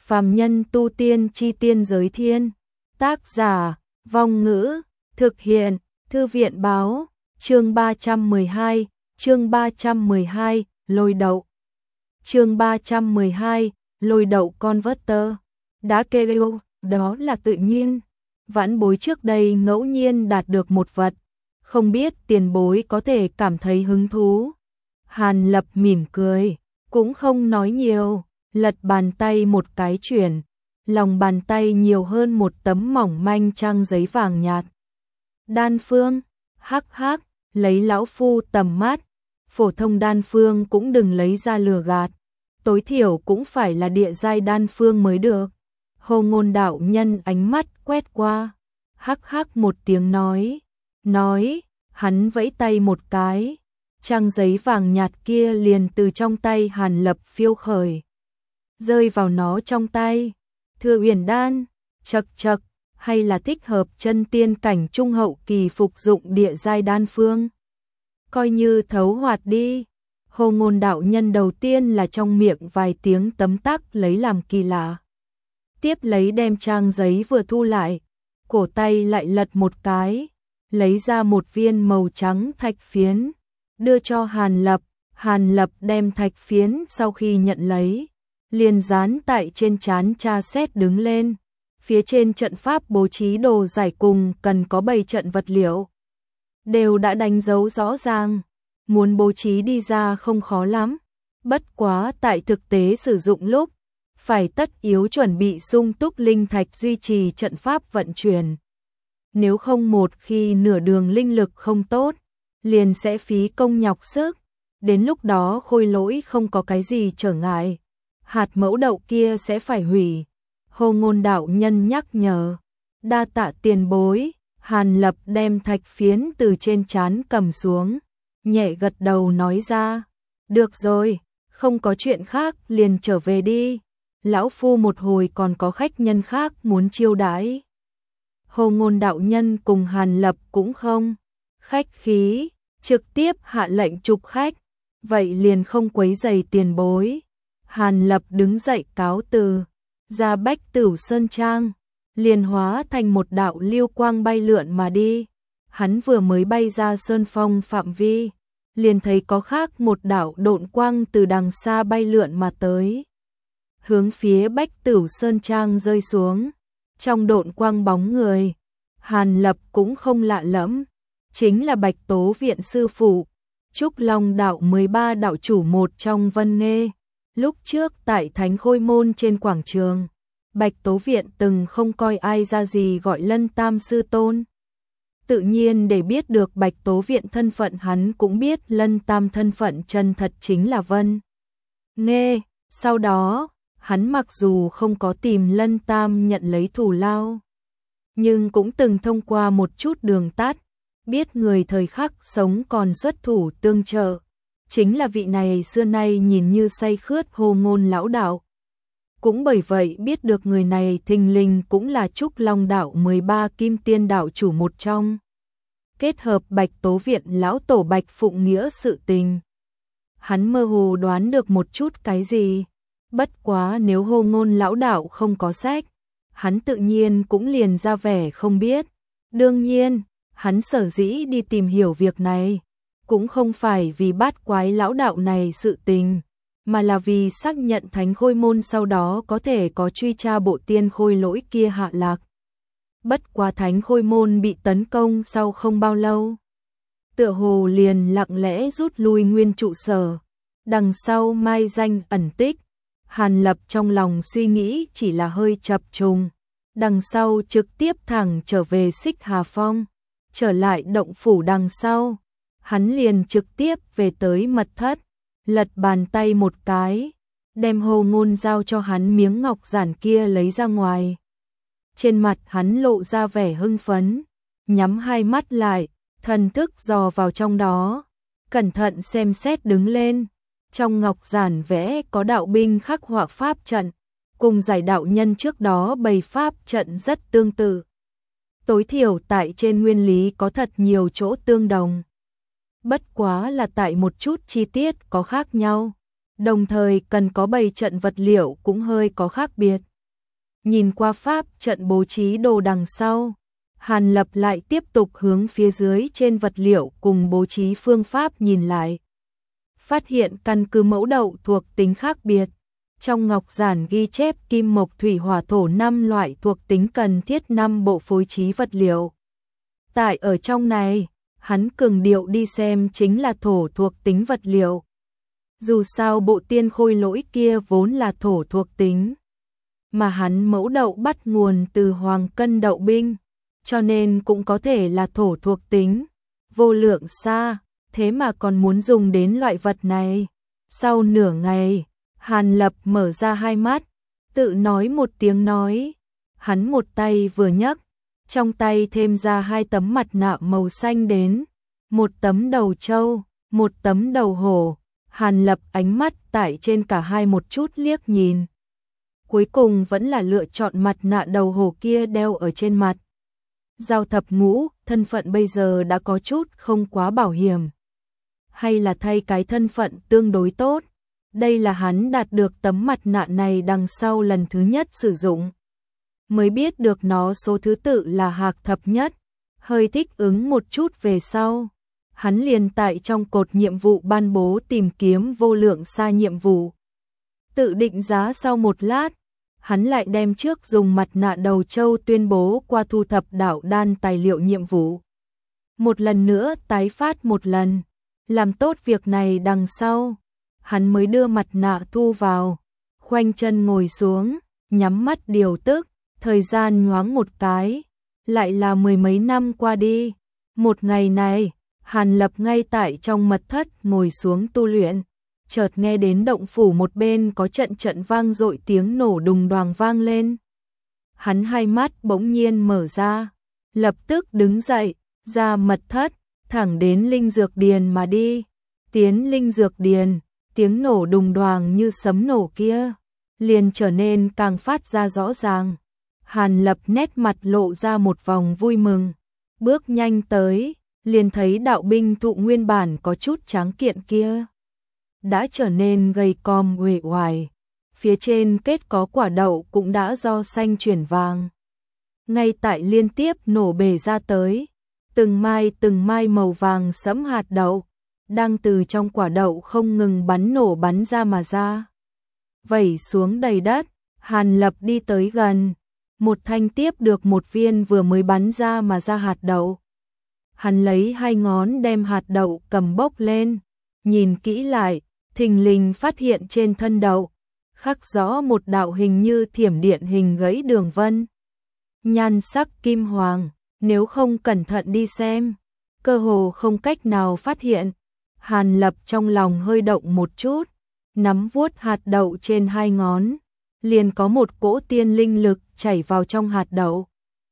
Phàm nhân tu tiên chi tiên giới thiên. Tác giả, Vong Ngữ, thực hiện, Thư viện báo, chương 312, lôi đậu. Chương 312, lôi đậu converter. Đã kêu, đó là tự nhiên. Vãn bối trước đây ngẫu nhiên đạt được một vật, không biết tiền bối có thể cảm thấy hứng thú. Hàn Lập mỉm cười, cũng không nói nhiều, lật bàn tay một cái chuyển, lòng bàn tay nhiều hơn một tấm mỏng manh trang giấy vàng nhạt. Đan phương, hắc hắc, lấy lão phu tầm mắt, phổ thông đan phương cũng đừng lấy ra lừa gạt, tối thiểu cũng phải là địa giai đan phương mới được. Hồ Ngôn đạo nhân ánh mắt quét qua, hắc hắc một tiếng nói, hắn vẫy tay một cái, trang giấy vàng nhạt kia liền từ trong tay Hàn Lập phiêu khởi, rơi vào nó trong tay. Thừa Uyển đan, chậc, hay là thích hợp chân tiên cảnh trung hậu kỳ phục dụng địa giai đan phương. Coi như thấu hoạt đi. Hồ Ngôn đạo nhân đầu tiên là trong miệng vài tiếng tấm tắc lấy làm kỳ lạ. Tiếp lấy đem trang giấy vừa thu lại, cổ tay lại lật một cái, lấy ra một viên màu trắng thạch phiến, đưa cho Hàn Lập. Hàn Lập đem thạch phiến sau khi nhận lấy, liền dán tại trên trán tra xét đứng lên. Phía trên trận pháp bố trí đồ giải cùng cần có bày trận vật liệu, đều đã đánh dấu rõ ràng, muốn bố trí đi ra không khó lắm. Bất quá tại thực tế sử dụng lúc, phải tất yếu chuẩn bị sung túc linh thạch duy trì trận pháp vận chuyển. Nếu không một khi nửa đường linh lực không tốt, liền sẽ phí công nhọc sức, đến lúc đó khôi lỗi không có cái gì trở ngại, hạt mẫu đậu kia sẽ phải hủy. Hồ Ngôn đạo nhân nhắc nhở, đa tạ tiền bối. Hàn Lập đem thạch phiến từ trên trán cầm xuống, nhẹ gật đầu nói ra, được rồi, không có chuyện khác liền trở về đi, lão phu một hồi còn có khách nhân khác muốn chiêu đãi. Hồ Ngôn đạo nhân cùng Hàn Lập cũng không khách khí, trực tiếp hạ lệnh trục khách, vậy liền không quấy rầy tiền bối. Hàn Lập đứng dậy cáo từ, ra Bách Tửu Sơn Trang, liền hóa thành một đạo lưu quang bay lượn mà đi. Hắn vừa mới bay ra sơn phong phạm vi, liền thấy có khác một đạo độn quang từ đằng xa bay lượn mà tới, hướng phía Bách Tửu Sơn Trang rơi xuống. Trong độn quang bóng người, Hàn Lập cũng không lạ lẫm, chính là Bạch Tố Viện sư phụ, Trúc Long đạo 13 đạo chủ một trong Vân Nghê. Lúc trước tại Thánh Khôi Môn trên quảng trường, Bạch Tố Viện từng không coi ai ra gì gọi Lân Tam sư tôn. Tự nhiên để biết được Bạch Tố Viện thân phận, hắn cũng biết Lân Tam thân phận chân thật chính là Vân Nghê. Sau đó, hắn mặc dù không có tìm Lân Tam nhận lấy thù lao, nhưng cũng từng thông qua một chút đường tắt, biết người thời khắc sống còn xuất thủ tương trợ, chính là vị này xưa nay nhìn như say khướt Hồ Ngôn lão đạo. Cũng bởi vậy biết được người này thình lình cũng là Trúc Long đạo 13 kim tiên đạo chủ một trong. Kết hợp Bạch Tố Viện lão tổ Bạch Phụng Nghĩa sự tình, hắn mơ hồ đoán được một chút cái gì. Bất quá nếu Hồ Ngôn lão đạo không có sách, hắn tự nhiên cũng liền ra vẻ không biết. Đương nhiên, hắn sở dĩ đi tìm hiểu việc này, cũng không phải vì bát quái lão đạo này sự tình, mà là vì xác nhận Thánh Khôi Môn sau đó có thể có truy tra bộ tiên khôi lỗi kia hạ lạc. Bất quá Thánh Khôi Môn bị tấn công sau không bao lâu, tựa hồ liền lặng lẽ rút lui nguyên trụ sở, đằng sau mai danh ẩn tích. Hàn Lập trong lòng suy nghĩ chỉ là hơi chập trùng, đằng sau trực tiếp thẳng trở về Xích Hà Phong, trở lại động phủ đằng sau, hắn liền trực tiếp về tới mật thất, lật bàn tay một cái, đem Hồ Ngôn giao cho hắn miếng ngọc giản kia lấy ra ngoài. Trên mặt hắn lộ ra vẻ hưng phấn, nhắm hai mắt lại, thần thức dò vào trong đó, cẩn thận xem xét đứng lên. Trong ngọc giản vẽ có đạo binh khắc họa pháp trận, cùng giải đạo nhân trước đó bày pháp trận rất tương tự. Tối thiểu tại trên nguyên lý có thật nhiều chỗ tương đồng. Bất quá là tại một chút chi tiết có khác nhau, đồng thời cần có bày trận vật liệu cũng hơi có khác biệt. nhìn qua pháp trận bố trí đồ đằng sau, Hàn Lập lại tiếp tục hướng phía dưới trên vật liệu cùng bố trí phương pháp nhìn lại. Phát hiện căn cứ mẫu đậu thuộc tính khác biệt. Trong ngọc giản ghi chép kim mộc thủy hỏa thổ 5 loại thuộc tính cần thiết 5 bộ phối trí vật liệu. Tại ở trong này, hắn cường điệu đi xem chính là thổ thuộc tính vật liệu. Dù sao bộ tiên khôi lỗi kia vốn là thổ thuộc tính, mà hắn mẫu đậu bắt nguồn từ hoàng cân đậu binh, cho nên cũng có thể là thổ thuộc tính. Vô lượng xa, thế mà còn muốn dùng đến loại vật này. Sau nửa ngày, Hàn Lập mở ra hai mắt, tự nói một tiếng nói. Hắn một tay vừa nhấc, trong tay thêm ra 2 tấm mặt nạ màu xanh đến, 1 tấm đầu trâu, 1 tấm đầu hổ. Hàn Lập ánh mắt tại trên cả hai một chút liếc nhìn. Cuối cùng vẫn là lựa chọn mặt nạ đầu hổ kia đeo ở trên mặt. Giao thập ngũ, thân phận bây giờ đã có chút không quá bảo hiểm. Hay là thay cái thân phận tương đối tốt. Đây là hắn đạt được tấm mặt nạ này đằng sau lần thứ nhất sử dụng. Mới biết được nó số thứ tự là hạc thập nhất. Hơi thích ứng một chút về sau. Hắn liền tại trong cột nhiệm vụ ban bố tìm kiếm vô lượng xa nhiệm vụ. Tự định giá sau một lát, hắn lại đem trước dùng mặt nạ đầu trâu tuyên bố qua thu thập đạo đan tài liệu nhiệm vụ. Một lần nữa tái phát một lần, làm tốt việc này đằng sau, hắn mới đưa mặt nạ thu vào, khoanh chân ngồi xuống, nhắm mắt điều tức, thời gian nhoáng một cái, lại là 10 mấy năm qua đi. Một ngày này, Hàn Lập ngay tại trong mật thất ngồi xuống tu luyện, chợt nghe đến động phủ một bên có trận vang dội tiếng nổ đùng đoàng vang lên. Hắn hai mắt bỗng nhiên mở ra, lập tức đứng dậy, ra mật thất, thẳng đến linh dược điền mà đi. Tiến linh dược điền, tiếng nổ đùng đoàng như sấm nổ kia, liền trở nên càng phát ra rõ ràng. Hàn Lập nét mặt lộ ra một vòng vui mừng, bước nhanh tới, liền thấy đạo binh thụ nguyên bản có chút tráng kiện kia đã trở nên gầy còm uể oải, phía trên kết có quả đậu cũng đã do xanh chuyển vàng. Ngay tại liên tiếp nổ bể ra tới, từng mai màu vàng sẫm hạt đậu đang từ trong quả đậu không ngừng bắn nổ bắn ra mà ra, vẩy xuống đầy đất. Hàn Lập đi tới gần, một thanh tiếp được một viên vừa mới bắn ra mà ra hạt đậu. Hắn lấy 2 ngón đem hạt đậu cầm bốc lên, nhìn kỹ lại, thình lình phát hiện trên thân đậu khắc rõ một đạo hình như thiểm điện hình gãy đường vân. Nhan sắc kim hoàng, nếu không cẩn thận đi xem, cơ hồ không cách nào phát hiện. Hàn Lập trong lòng hơi động một chút, nắm vuốt hạt đậu trên 2 ngón, liền có một cỗ tiên linh lực chảy vào trong hạt đậu.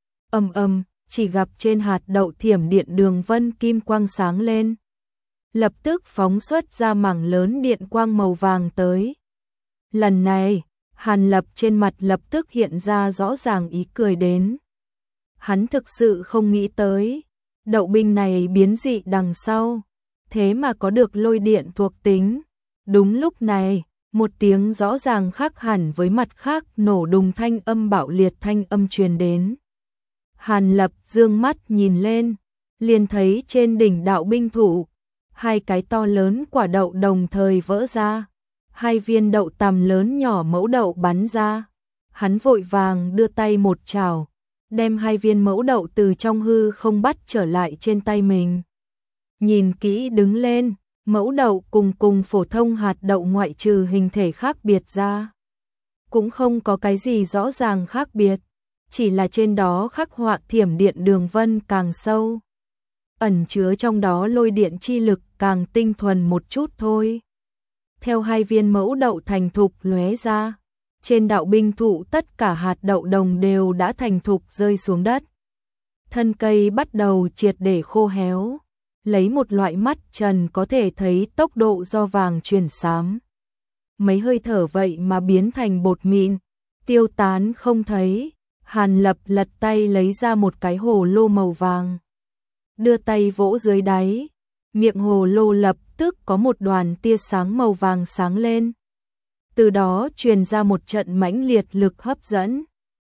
Chỉ gặp trên hạt đậu thiểm điện đường vân kim quang sáng lên, lập tức phóng xuất ra mảng lớn điện quang màu vàng tới. Lần này, Hàn Lập trên mặt lập tức hiện ra rõ ràng ý cười đến. Hắn thực sự không nghĩ tới, đậu binh này biến dị đằng sau, thế mà có được lôi điện thuộc tính. Đúng lúc này, một tiếng rõ ràng khác hẳn với mặt khác nổ đùng thanh âm bạo liệt thanh âm truyền đến. Hàn Lập dương mắt nhìn lên, liền thấy trên đỉnh đạo binh thủ, 2 cái to lớn quả đậu đồng thời vỡ ra, 2 viên đậu tằm lớn nhỏ mẫu đậu bắn ra. Hắn vội vàng đưa tay một chảo, đem 2 viên mẫu đậu từ trong hư không bắt trở lại trên tay mình. Nhìn kỹ đứng lên, mẫu đậu cùng phổ thông hạt đậu ngoại trừ hình thể khác biệt ra, cũng không có cái gì rõ ràng khác biệt, chỉ là trên đó khắc họa thiểm điện đường vân càng sâu, ẩn chứa trong đó lôi điện chi lực càng tinh thuần một chút thôi. Theo 2 viên mẫu đậu thành thục lóe ra, trên đạo binh thụ tất cả hạt đậu đồng đều đã thành thục rơi xuống đất. Thân cây bắt đầu triệt để khô héo, lấy một loại mắt trần có thể thấy tốc độ do vàng chuyển xám. Mấy hơi thở vậy mà biến thành bột mịn, tiêu tán không thấy. Hàn Lập lật tay lấy ra một cái hồ lô màu vàng, đưa tay vỗ dưới đáy, miệng hồ lô lập tức có một đoàn tia sáng màu vàng sáng lên. Từ đó truyền ra một trận mãnh liệt lực hấp dẫn,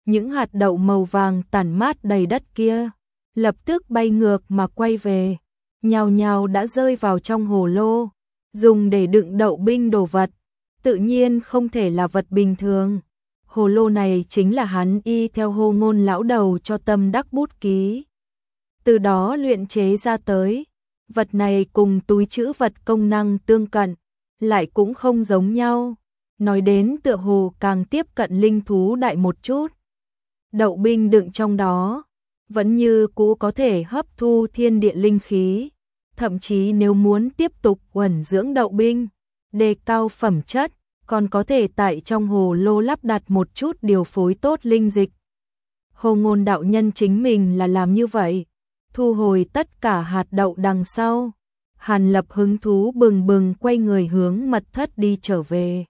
những hạt đậu màu vàng tản mát đầy đất kia, lập tức bay ngược mà quay về, nhào nhào đã rơi vào trong hồ lô, dùng để đựng đậu binh đồ vật, tự nhiên không thể là vật bình thường. Hồ lô này chính là hắn y theo Hồ Ngôn lão đầu cho Tâm Đắc bút ký, từ đó luyện chế ra tới. Vật này cùng túi trữ vật công năng tương cận, lại cũng không giống nhau, nói đến tựa hồ càng tiếp cận linh thú đại một chút. Đậu binh đựng trong đó, vẫn như cũ có thể hấp thu thiên địa linh khí, thậm chí nếu muốn tiếp tục uẩn dưỡng đậu binh, đề cao phẩm chất, còn có thể tại trong hồ lô lắp đặt một chút điều phối tốt linh dịch. Hồ Ngôn đạo nhân chính mình là làm như vậy, thu hồi tất cả hạt đậu đằng sau. Hàn Lập hứng thú bừng bừng quay người hướng mật thất đi trở về.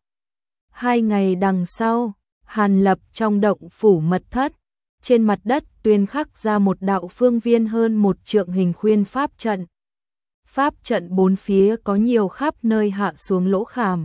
2 ngày đằng sau, Hàn Lập trong động phủ mật thất, trên mặt đất tuyên khắc ra một đạo phương viên hơn 1 trượng hình khuyên pháp trận. Pháp trận bốn phía có nhiều khắp nơi hạ xuống lỗ khảm.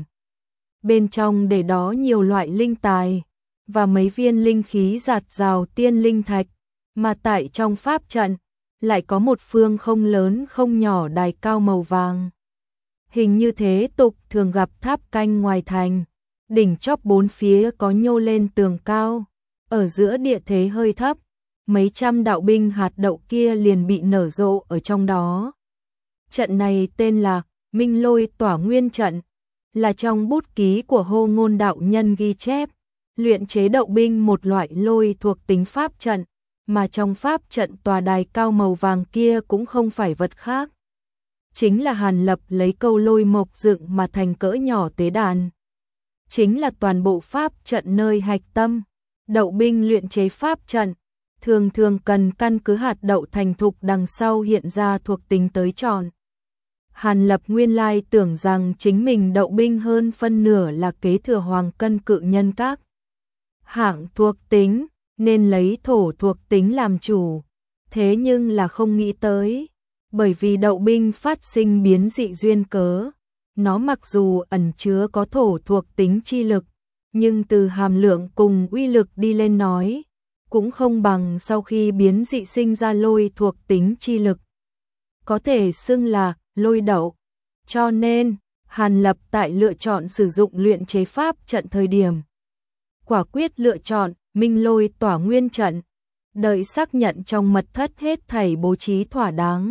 Bên trong để đó nhiều loại linh tài và mấy viên linh khí giạt rào tiên linh thạch, mà tại trong pháp trận lại có một phương không lớn không nhỏ đài cao màu vàng. Hình như thế tục thường gặp tháp canh ngoài thành, đỉnh chóp bốn phía có nhô lên tường cao, ở giữa địa thế hơi thấp, mấy trăm đạo binh hạt đậu kia liền bị nở rộ ở trong đó. Trận này tên là Minh Lôi Tỏa Nguyên Trận, là trong bút ký của Hồ Ngôn đạo nhân ghi chép, luyện chế đậu binh một loại lôi thuộc tính pháp trận, mà trong pháp trận tòa đài cao màu vàng kia cũng không phải vật khác. Chính là Hàn Lập lấy câu lôi mộc dựng mà thành cỡ nhỏ tế đàn. Chính là toàn bộ pháp trận nơi hạch tâm. Đậu binh luyện chế pháp trận, thường thường cần căn cứ hạt đậu thành thục đằng sau hiện ra thuộc tính tới chọn. Hàn Lập nguyên lai tưởng rằng chính mình đậu binh hơn phân nửa là kế thừa hoàng cân cự nhân các hạng thuộc tính, nên lấy thổ thuộc tính làm chủ. Thế nhưng là không nghĩ tới, bởi vì đậu binh phát sinh biến dị duyên cớ, nó mặc dù ẩn chứa có thổ thuộc tính chi lực, nhưng từ hàm lượng cùng uy lực đi lên nói, cũng không bằng sau khi biến dị sinh ra lôi thuộc tính chi lực. Có thể xưng là lôi đậu. Cho nên, Hàn Lập tại lựa chọn sử dụng luyện chế pháp trận thời điểm, quả quyết lựa chọn Minh Lôi Tỏa Nguyên Trận, đợi xác nhận trong mật thất hết thảy bố trí thỏa đáng.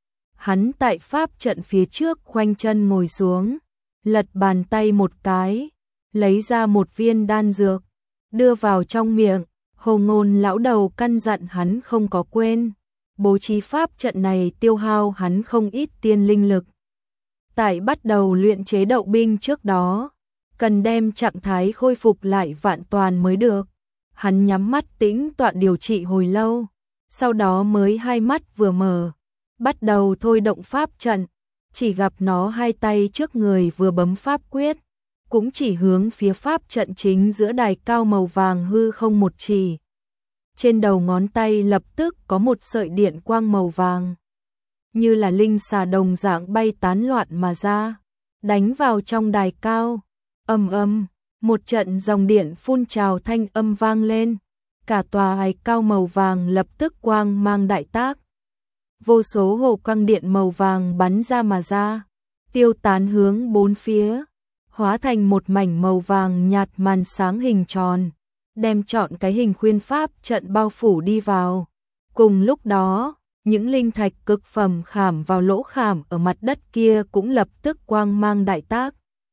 Hắn tại pháp trận phía trước khoanh chân ngồi xuống, lật bàn tay một cái, lấy ra một viên đan dược, đưa vào trong miệng. Hồ Ngôn lão đầu căn dặn hắn không có quên, bố trí pháp trận này tiêu hao hắn không ít tiên linh lực. Tại bắt đầu luyện chế đậu binh trước đó, cần đem trạng thái khôi phục lại vạn toàn mới được. Hắn nhắm mắt tĩnh tọa điều trị hồi lâu, sau đó mới hai mắt vừa mở, bắt đầu thôi động pháp trận, chỉ gặp nó hai tay trước người vừa bấm pháp quyết, cũng chỉ hướng phía pháp trận chính giữa đài cao màu vàng hư không một chỉ. Trên đầu ngón tay lập tức có một sợi điện quang màu vàng, như là linh xà đồng dạng bay tán loạn mà ra, đánh vào trong đài cao. Ầm ầm, một trận dòng điện phun trào thanh âm vang lên, cả tòa đài cao màu vàng lập tức quang mang đại tác. Vô số hồ quang điện màu vàng bắn ra mà ra, tiêu tán hướng bốn phía, hóa thành một mảnh màu vàng nhạt màn sáng hình tròn, đem trọn cái hình khuyên pháp trận bao phủ đi vào. Cùng lúc đó, những linh thạch cực phẩm khảm vào lỗ khảm ở mặt đất kia cũng lập tức quang mang đại tác,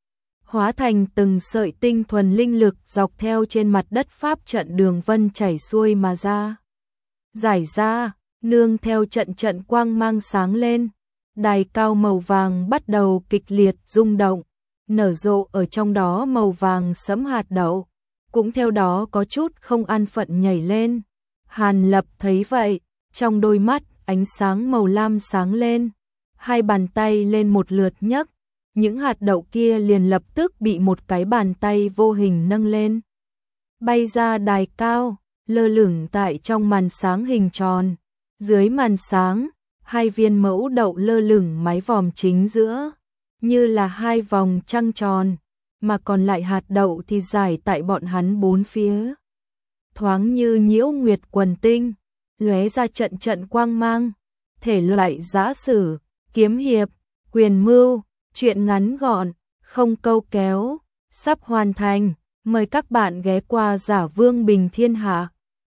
hóa thành từng sợi tinh thuần linh lực dọc theo trên mặt đất pháp trận đường vân chảy xuôi mà ra. Giải ra, nương theo trận trận quang mang sáng lên, đài cao màu vàng bắt đầu kịch liệt rung động, nở rộ ở trong đó màu vàng sẫm hạt đậu, cũng theo đó có chút không an phận nhảy lên. Hàn Lập thấy vậy, trong đôi mắt ánh sáng màu lam sáng lên, hai bàn tay lên một lượt nhấc, những hạt đậu kia liền lập tức bị một cái bàn tay vô hình nâng lên, bay ra đài cao, lơ lửng tại trong màn sáng hình tròn. Dưới màn sáng, hai viên mẫu đậu lơ lửng mái vòm chính giữa, như là hai vòng trăng tròn, mà còn lại hạt đậu thì rải tại bọn hắn bốn phía. thoáng như nhiễu nguyệt quần tinh, lóe ra trận trận quang mang. Thể loại giã sử, kiếm hiệp, quyền mưu, truyện ngắn gọn, không câu kéo, sắp hoàn thành. Mời các bạn ghé qua Giả Vương Bình Thiên Hạ.